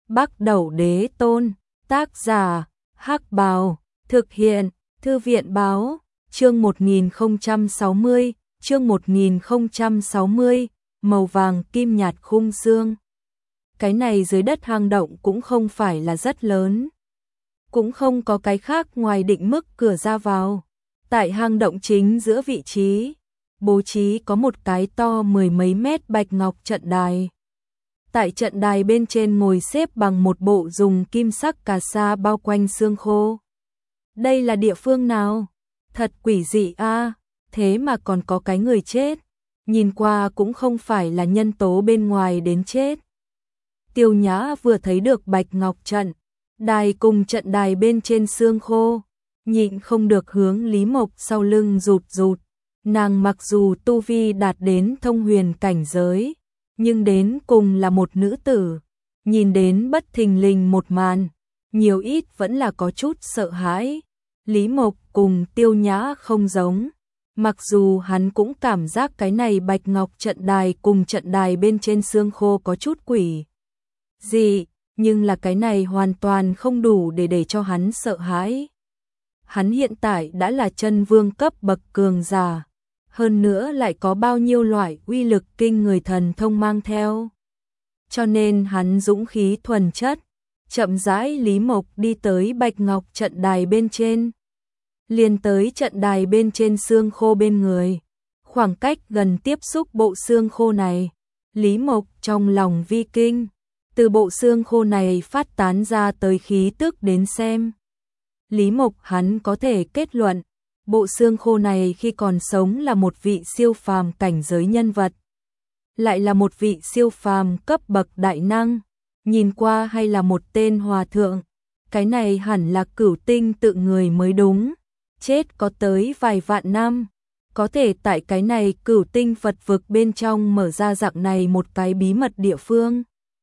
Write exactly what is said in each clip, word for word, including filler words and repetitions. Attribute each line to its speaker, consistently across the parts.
Speaker 1: Bắc Đẩu Đế Tôn, tác giả, Hắc Bào, thực hiện, Thư viện báo, chương một nghìn không trăm sáu mươi, chương một nghìn không trăm sáu mươi, màu vàng kim nhạt khung xương. Cái này dưới đất hang động cũng không phải là rất lớn. Cũng không có cái khác ngoài định mức cửa ra vào. Tại hang động chính giữa vị trí, bố trí có một cái to mười mấy mét bạch ngọc trận đài. Tại trận đài bên trên ngồi xếp bằng một bộ dùng kim sắc cà sa bao quanh xương khô. Đây là địa phương nào? Thật quỷ dị a, thế mà còn có cái người chết. Nhìn qua cũng không phải là nhân tố bên ngoài đến chết. Tiêu Nhã vừa thấy được bạch ngọc trận đài cùng trận đài bên trên xương khô, nhịn không được hướng Lý Mộc sau lưng rụt rụt. Nàng mặc dù tu vi đạt đến thông huyền cảnh giới, nhưng đến cùng là một nữ tử, nhìn đến bất thình lình một màn, nhiều ít vẫn là có chút sợ hãi. Lý Mộc cùng Tiêu Nhã không giống, mặc dù hắn cũng cảm giác cái này bạch ngọc trận đài cùng trận đài bên trên xương khô có chút quỷ dị, nhưng là cái này hoàn toàn không đủ để để cho hắn sợ hãi. Hắn hiện tại đã là chân vương cấp bậc cường giả, hơn nữa lại có bao nhiêu loại uy lực kinh người thần thông mang theo. Cho nên hắn dũng khí thuần chất, chậm rãi Lý Mộc đi tới bạch ngọc trận đài bên trên. Liền tới trận đài bên trên xương khô bên người, khoảng cách gần tiếp xúc bộ xương khô này, Lý Mộc trong lòng vi kinh, từ bộ xương khô này phát tán ra tới khí tức đến xem. Lý Mộc hắn có thể kết luận, bộ xương khô này khi còn sống là một vị siêu phàm cảnh giới nhân vật, lại là một vị siêu phàm cấp bậc đại năng, nhìn qua hay là một tên hòa thượng, cái này hẳn là cửu tinh tự người mới đúng. Chết có tới vài vạn năm, có thể tại cái này cửu tinh Phật vực bên trong mở ra dạng này một cái bí mật địa phương.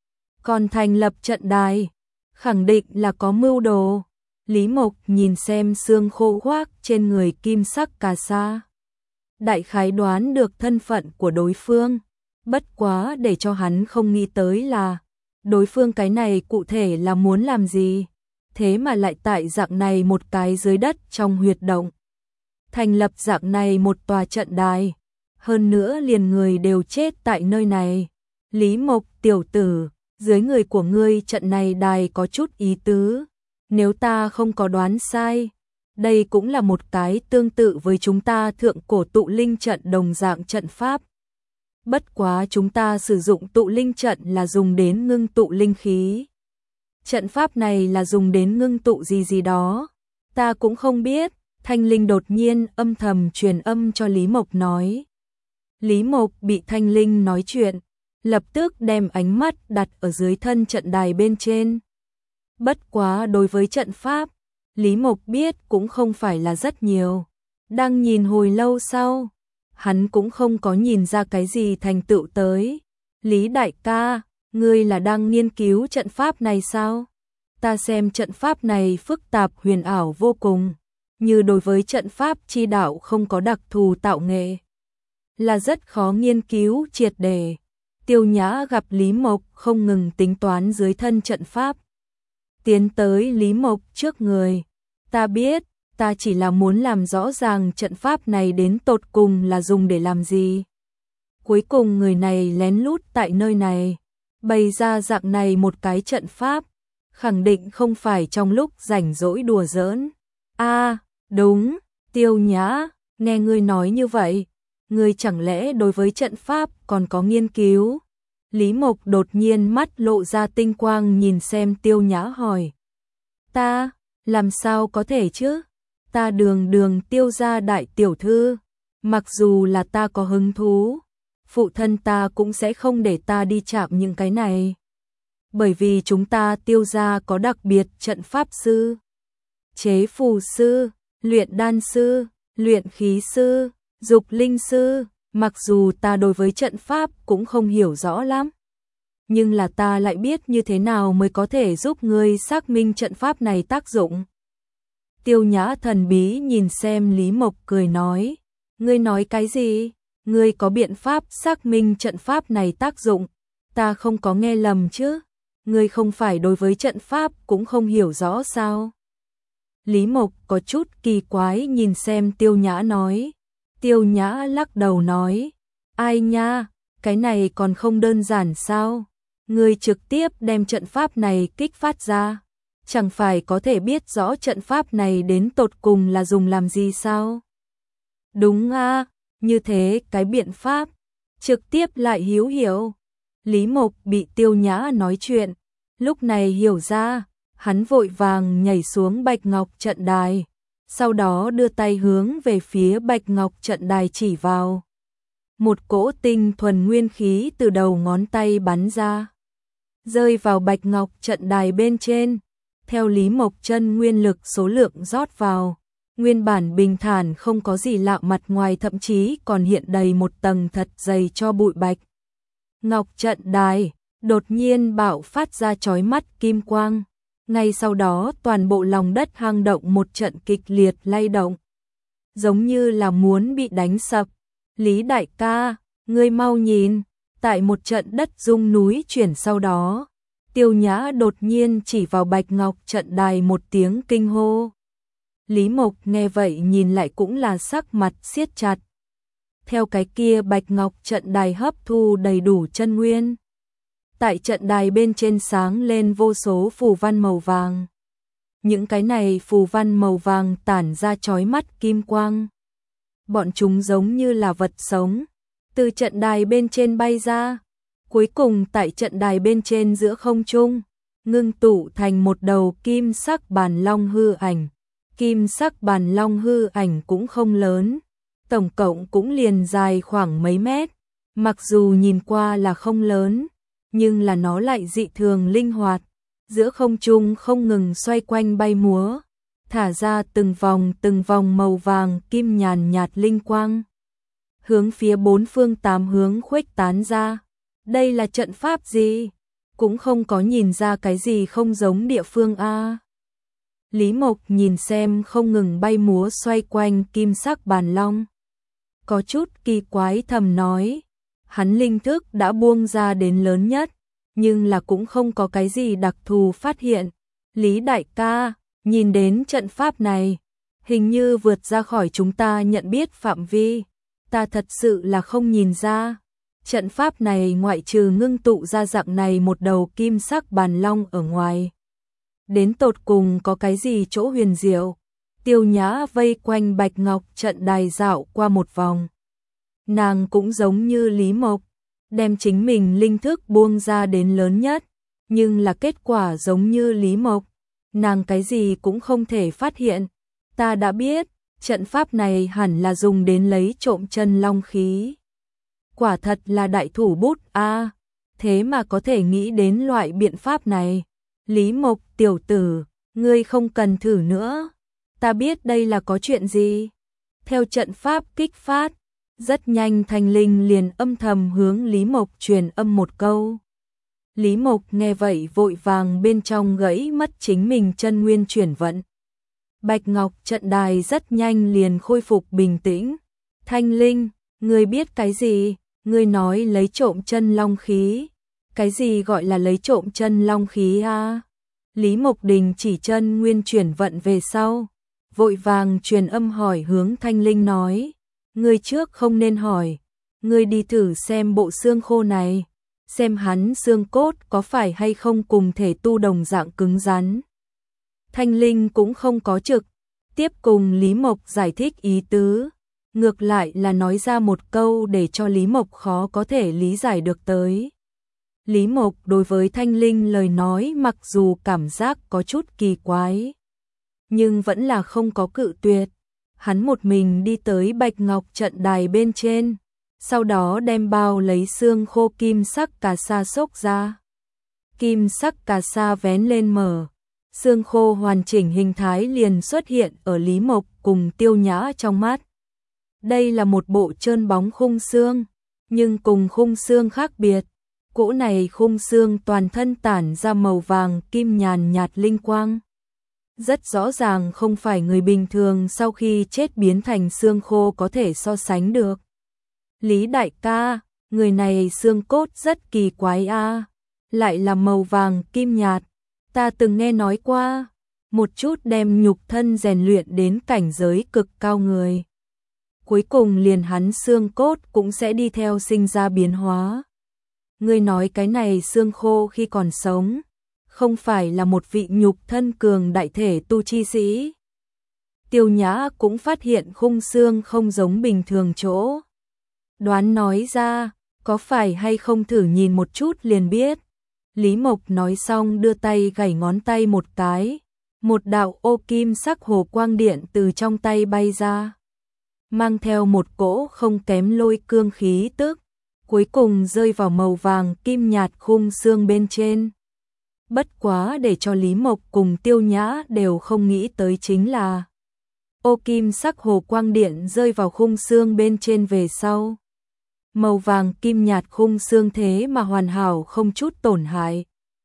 Speaker 1: Còn thành lập trận đài, khẳng định là có mưu đồ. Lý Mộc nhìn xem xương khô khoác trên người kim sắc cà sa, đại khái đoán được thân phận của đối phương, bất quá để cho hắn không nghĩ tới là đối phương cái này cụ thể là muốn làm gì. Thế mà lại tại dạng này một cái dưới đất trong huyệt động, thành lập dạng này một tòa trận đài, hơn nữa liền người đều chết tại nơi này. Lý Mộc tiểu tử, dưới người của ngươi trận này đài có chút ý tứ, nếu ta không có đoán sai, đây cũng là một cái tương tự với chúng ta thượng cổ tụ linh trận đồng dạng trận pháp. Bất quá chúng ta sử dụng tụ linh trận là dùng đến ngưng tụ linh khí. Trận pháp này là dùng đến ngưng tụ gì gì đó, ta cũng không biết. Thanh Linh đột nhiên âm thầm truyền âm cho Lý Mộc nói. Lý Mộc bị Thanh Linh nói chuyện, lập tức đem ánh mắt đặt ở dưới thân trận đài bên trên. Bất quá đối với trận pháp, Lý Mộc biết cũng không phải là rất nhiều. Đang nhìn hồi lâu sau, hắn cũng không có nhìn ra cái gì thành tựu tới. Lý đại ca, ngươi là đang nghiên cứu trận pháp này sao? Ta xem trận pháp này phức tạp huyền ảo vô cùng, như đối với trận pháp chi đạo không có đặc thù tạo nghệ, là rất khó nghiên cứu triệt để. Tiêu Nhã gặp Lý Mộc không ngừng tính toán dưới thân trận pháp, tiến tới Lý Mộc trước người. Ta biết, ta chỉ là muốn làm rõ ràng trận pháp này đến tột cùng là dùng để làm gì. Cuối cùng người này lén lút tại nơi này bày ra dạng này một cái trận pháp, khẳng định không phải trong lúc rảnh rỗi đùa giỡn. A, à, đúng, Tiêu Nhã, nghe ngươi nói như vậy, ngươi chẳng lẽ đối với trận pháp còn có nghiên cứu? Lý Mộc đột nhiên mắt lộ ra tinh quang nhìn xem Tiêu Nhã hỏi. Ta, làm sao có thể chứ? Ta đường đường Tiêu gia đại tiểu thư, mặc dù là ta có hứng thú, phụ thân ta cũng sẽ không để ta đi chạm những cái này. Bởi vì chúng ta Tiêu gia có đặc biệt trận pháp sư, chế phù sư, luyện đan sư, luyện khí sư, dục linh sư, mặc dù ta đối với trận pháp cũng không hiểu rõ lắm, nhưng là ta lại biết như thế nào mới có thể giúp ngươi xác minh trận pháp này tác dụng. Tiêu Nhã thần bí nhìn xem Lý Mộc cười nói, ngươi nói cái gì? Ngươi có biện pháp xác minh trận pháp này tác dụng? Ta không có nghe lầm chứ? ngươi không phải đối với trận pháp cũng không hiểu rõ sao? Lý Mộc có chút kỳ quái nhìn xem Tiêu Nhã nói. Tiêu Nhã lắc đầu nói, ai nha, cái này còn không đơn giản sao? Ngươi trực tiếp đem trận pháp này kích phát ra, chẳng phải có thể biết rõ trận pháp này đến tột cùng là dùng làm gì sao? Đúng a, như thế cái biện pháp, trực tiếp lại hữu hiệu. Lý Mộc bị Tiêu Nhã nói chuyện, lúc này hiểu ra, hắn vội vàng nhảy xuống Bạch Ngọc trận đài, sau đó đưa tay hướng về phía Bạch Ngọc trận đài chỉ vào. Một cỗ tinh thuần nguyên khí từ đầu ngón tay bắn ra, rơi vào Bạch Ngọc trận đài bên trên, theo Lý Mộc chân nguyên lực số lượng rót vào. Nguyên bản bình thản không có gì lạ mặt ngoài thậm chí còn hiện đầy một tầng thật dày cho bụi Bạch Ngọc trận đài, đột nhiên bạo phát ra chói mắt kim quang. Ngay sau đó toàn bộ lòng đất hang động một trận kịch liệt lay động, giống như là muốn bị đánh sập. Lý đại ca, ngươi mau nhìn, tại một trận đất rung núi chuyển sau đó, Tiêu Nhã đột nhiên chỉ vào Bạch Ngọc trận đài một tiếng kinh hô. Lý Mộc nghe vậy nhìn lại cũng là sắc mặt siết chặt. Theo cái kia Bạch Ngọc trận đài hấp thu đầy đủ chân nguyên. Tại trận đài bên trên sáng lên vô số phù văn màu vàng. Những cái này phù văn màu vàng tản ra chói mắt kim quang. Bọn chúng giống như là vật sống, từ trận đài bên trên bay ra, cuối cùng tại trận đài bên trên giữa không trung, ngưng tụ thành một đầu kim sắc bàn long hư ảnh. Kim sắc bàn long hư ảnh cũng không lớn, tổng cộng cũng liền dài khoảng mấy mét, mặc dù nhìn qua là không lớn, nhưng là nó lại dị thường linh hoạt, giữa không trung không ngừng xoay quanh bay múa, thả ra từng vòng từng vòng màu vàng kim nhàn nhạt linh quang, hướng phía bốn phương tám hướng khuếch tán ra. Đây là trận pháp gì? Cũng không có nhìn ra cái gì không giống địa phương a. Lý Mộc nhìn xem không ngừng bay múa xoay quanh kim sắc bàn long, có chút kỳ quái thầm nói, hắn linh thức đã buông ra đến lớn nhất, nhưng là cũng không có cái gì đặc thù phát hiện. Lý đại ca, nhìn đến trận pháp này, hình như vượt ra khỏi chúng ta nhận biết phạm vi, ta thật sự là không nhìn ra. Trận pháp này ngoại trừ ngưng tụ ra dạng này một đầu kim sắc bàn long ở ngoài, đến tột cùng có cái gì chỗ huyền diệu? Tiêu Nhã vây quanh Bạch Ngọc trận đài dạo qua một vòng. Nàng cũng giống như Lý Mộc, đem chính mình linh thức buông ra đến lớn nhất, nhưng là kết quả giống như Lý Mộc, nàng cái gì cũng không thể phát hiện. Ta đã biết, trận pháp này hẳn là dùng đến lấy trộm chân long khí. Quả thật là đại thủ bút a, thế mà có thể nghĩ đến loại biện pháp này. Lý Mộc tiểu tử, ngươi không cần thử nữa, ta biết đây là có chuyện gì. Theo trận pháp kích phát, rất nhanh Thanh Linh liền âm thầm hướng Lý Mộc truyền âm một câu. Lý Mộc nghe vậy vội vàng bên trong gãy mất chính mình chân nguyên chuyển vận. Bạch Ngọc trận đài rất nhanh liền khôi phục bình tĩnh. Thanh Linh, ngươi biết cái gì? Ngươi nói lấy trộm chân long khí. Cái gì gọi là lấy trộm chân long khí a? Lý Mộc Đình chỉ chân nguyên chuyển vận về sau, vội vàng truyền âm hỏi hướng Thanh Linh nói, ngươi trước không nên hỏi, ngươi đi thử xem bộ xương khô này, xem hắn xương cốt có phải hay không cùng thể tu đồng dạng cứng rắn. Thanh Linh cũng không có trực tiếp cùng Lý Mộc giải thích ý tứ, ngược lại là nói ra một câu để cho Lý Mộc khó có thể lý giải được tới. Lý Mộc đối với Thanh Linh lời nói mặc dù cảm giác có chút kỳ quái, nhưng vẫn là không có cự tuyệt. Hắn một mình đi tới Bạch Ngọc trận đài bên trên, sau đó đem bao lấy xương khô kim sắc cà sa xốc ra. Kim sắc cà sa vén lên mở, xương khô hoàn chỉnh hình thái liền xuất hiện ở Lý Mộc cùng Tiêu Nhã trong mắt. Đây là một bộ trơn bóng khung xương, nhưng cùng khung xương khác biệt. Cỗ này khung xương toàn thân tản ra màu vàng kim nhàn nhạt linh quang. Rất rõ ràng không phải người bình thường sau khi chết biến thành xương khô có thể so sánh được. Lý đại ca, người này xương cốt rất kỳ quái a. lại là màu vàng kim nhạt. Ta từng nghe nói qua, một chút đem nhục thân rèn luyện đến cảnh giới cực cao người. Cuối cùng liền hắn xương cốt cũng sẽ đi theo sinh ra biến hóa. Ngươi nói cái này xương khô khi còn sống, không phải là một vị nhục thân cường đại thể tu chi sĩ. Tiêu Nhã cũng phát hiện khung xương không giống bình thường chỗ. Đoán nói ra, có phải hay không thử nhìn một chút liền biết. Lý Mộc nói xong đưa tay gảy ngón tay một cái, một đạo ô kim sắc hồ quang điện từ trong tay bay ra, mang theo một cỗ không kém lôi cương khí tức, cuối cùng rơi vào màu vàng kim nhạt khung xương bên trên. Bất quá để cho Lý Mộc cùng Tiêu Nhã đều không nghĩ tới chính là ô kim sắc hồ quang điện rơi vào khung xương bên trên về sau. Màu vàng kim nhạt khung xương thế mà hoàn hảo không chút tổn hại.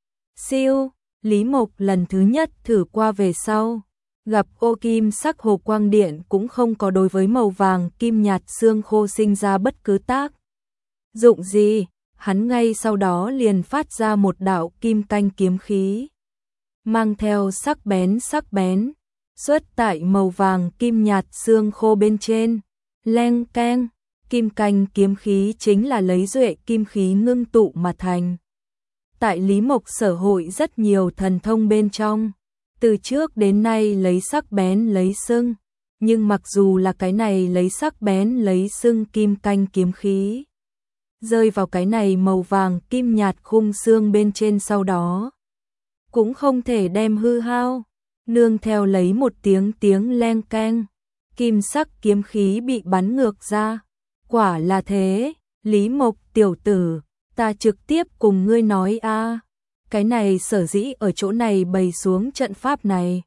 Speaker 1: Siêu, Lý Mộc lần thứ nhất thử qua về sau, gặp ô kim sắc hồ quang điện cũng không có đối với màu vàng kim nhạt xương khô sinh ra bất cứ tác dụng gì, hắn ngay sau đó liền phát ra một đạo kim canh kiếm khí, mang theo sắc bén sắc bén, xuất tại màu vàng kim nhạt xương khô bên trên, leng keng. Kim canh kiếm khí chính là lấy duệ kim khí ngưng tụ mà thành. Tại Lý Mộc sở hội rất nhiều thần thông bên trong, từ trước đến nay lấy sắc bén lấy sưng, nhưng mặc dù là cái này lấy sắc bén lấy sưng kim canh kiếm khí, rơi vào cái này màu vàng kim nhạt khung xương bên trên sau đó, cũng không thể đem hư hao, nương theo lấy một tiếng tiếng leng keng, kim sắc kiếm khí bị bắn ngược ra. Quả là thế, Lý Mộc tiểu tử, ta trực tiếp cùng ngươi nói a, cái này sở dĩ ở chỗ này bày xuống trận pháp này,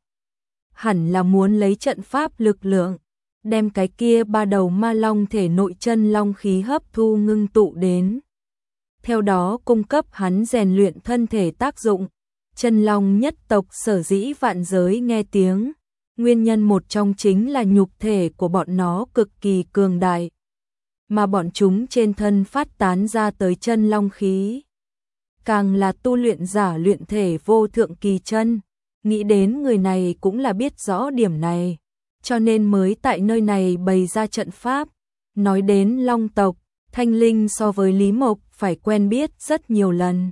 Speaker 1: hẳn là muốn lấy trận pháp lực lượng, đem cái kia ba đầu ma long thể nội chân long khí hấp thu ngưng tụ đến. Theo đó cung cấp hắn rèn luyện thân thể tác dụng, chân long nhất tộc sở dĩ vạn giới nghe tiếng, nguyên nhân một trong chính là nhục thể của bọn nó cực kỳ cường đại. Mà bọn chúng trên thân phát tán ra tới chân long khí, càng là tu luyện giả luyện thể vô thượng kỳ chân, nghĩ đến người này cũng là biết rõ điểm này, cho nên mới tại nơi này bày ra trận pháp. Nói đến long tộc, Thanh Linh so với Lý Mộc phải quen biết rất nhiều lần.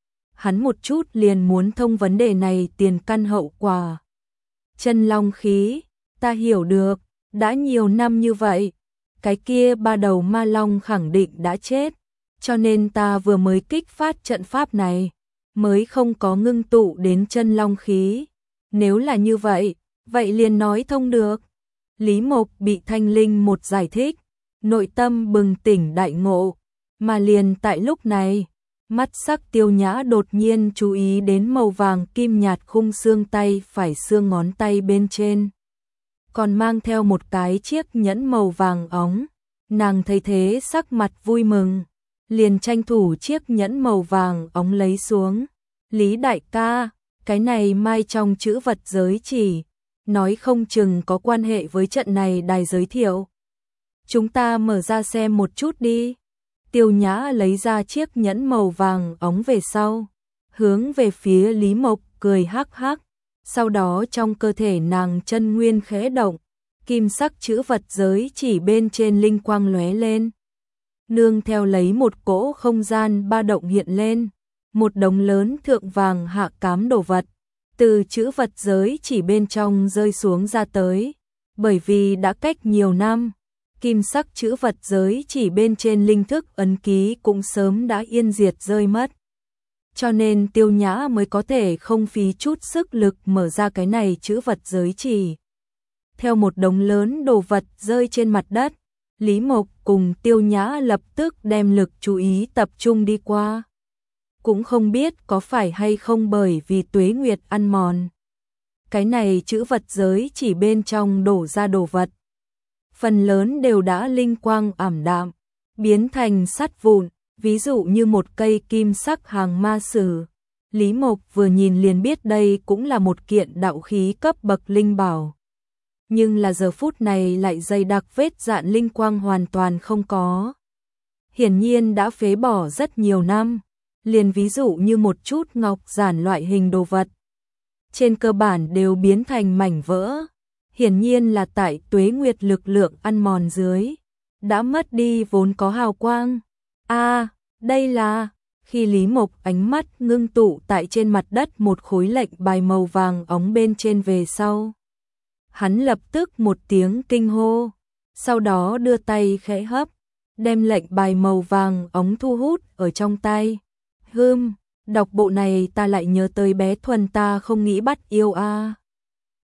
Speaker 1: Hắn một chút liền muốn thông vấn đề này tiền căn hậu quả. Chân long khí, ta hiểu được, đã nhiều năm như vậy, cái kia ba đầu ma long khẳng định đã chết, cho nên ta vừa mới kích phát trận pháp này, mới không có ngưng tụ đến chân long khí. Nếu là như vậy, vậy liền nói thông được. Lý Mộc bị Thanh Linh một giải thích, nội tâm bừng tỉnh đại ngộ, mà liền tại lúc này, mắt sắc Tiêu Nhã đột nhiên chú ý đến màu vàng kim nhạt khung xương tay phải xương ngón tay bên trên, còn mang theo một cái chiếc nhẫn màu vàng óng. Nàng thấy thế sắc mặt vui mừng, liền tranh thủ chiếc nhẫn màu vàng óng lấy xuống. Lý đại ca, cái này mai trong chữ vật giới chỉ, nói không chừng có quan hệ với trận này đài giới thiệu. Chúng ta mở ra xem một chút đi. Tiêu Nhã lấy ra chiếc nhẫn màu vàng óng về sau, hướng về phía Lý Mộc cười hắc hắc. Sau đó trong cơ thể nàng chân nguyên khẽ động, kim sắc chữ vật giới chỉ bên trên linh quang lóe lên. Nương theo lấy một cỗ không gian ba động hiện lên, một đống lớn thượng vàng hạ cám đồ vật, từ chữ vật giới chỉ bên trong rơi xuống ra tới. Bởi vì đã cách nhiều năm, kim sắc chữ vật giới chỉ bên trên linh thức ấn ký cũng sớm đã yên diệt rơi mất. Cho nên Tiêu Nhã mới có thể không phí chút sức lực mở ra cái này chữ vật giới chỉ. Theo một đống lớn đồ vật rơi trên mặt đất, Lý Mộc cùng Tiêu Nhã lập tức đem lực chú ý tập trung đi qua. Cũng không biết có phải hay không bởi vì tuế nguyệt ăn mòn, cái này chữ vật giới chỉ bên trong đổ ra đồ vật, phần lớn đều đã linh quang ảm đạm, biến thành sắt vụn. Ví dụ như một cây kim sắc hàng ma sử, Lý Mộc vừa nhìn liền biết đây cũng là một kiện đạo khí cấp bậc linh bảo. Nhưng là giờ phút này lại dày đặc vết dạn linh quang hoàn toàn không có. Hiển nhiên đã phế bỏ rất nhiều năm, liền ví dụ như một chút ngọc giản loại hình đồ vật. Trên cơ bản đều biến thành mảnh vỡ. Hiển nhiên là tại tuế nguyệt lực lượng ăn mòn dưới, đã mất đi vốn có hào quang. A, đây là, khi Lý Mộc ánh mắt ngưng tụ tại trên mặt đất một khối lệnh bài màu vàng óng bên trên về sau. Hắn lập tức một tiếng kinh hô, sau đó đưa tay khẽ hấp, đem lệnh bài màu vàng óng thu hút ở trong tay. Hừm, đọc bộ này ta lại nhớ tới bé Thuần ta không nghĩ bắt yêu a.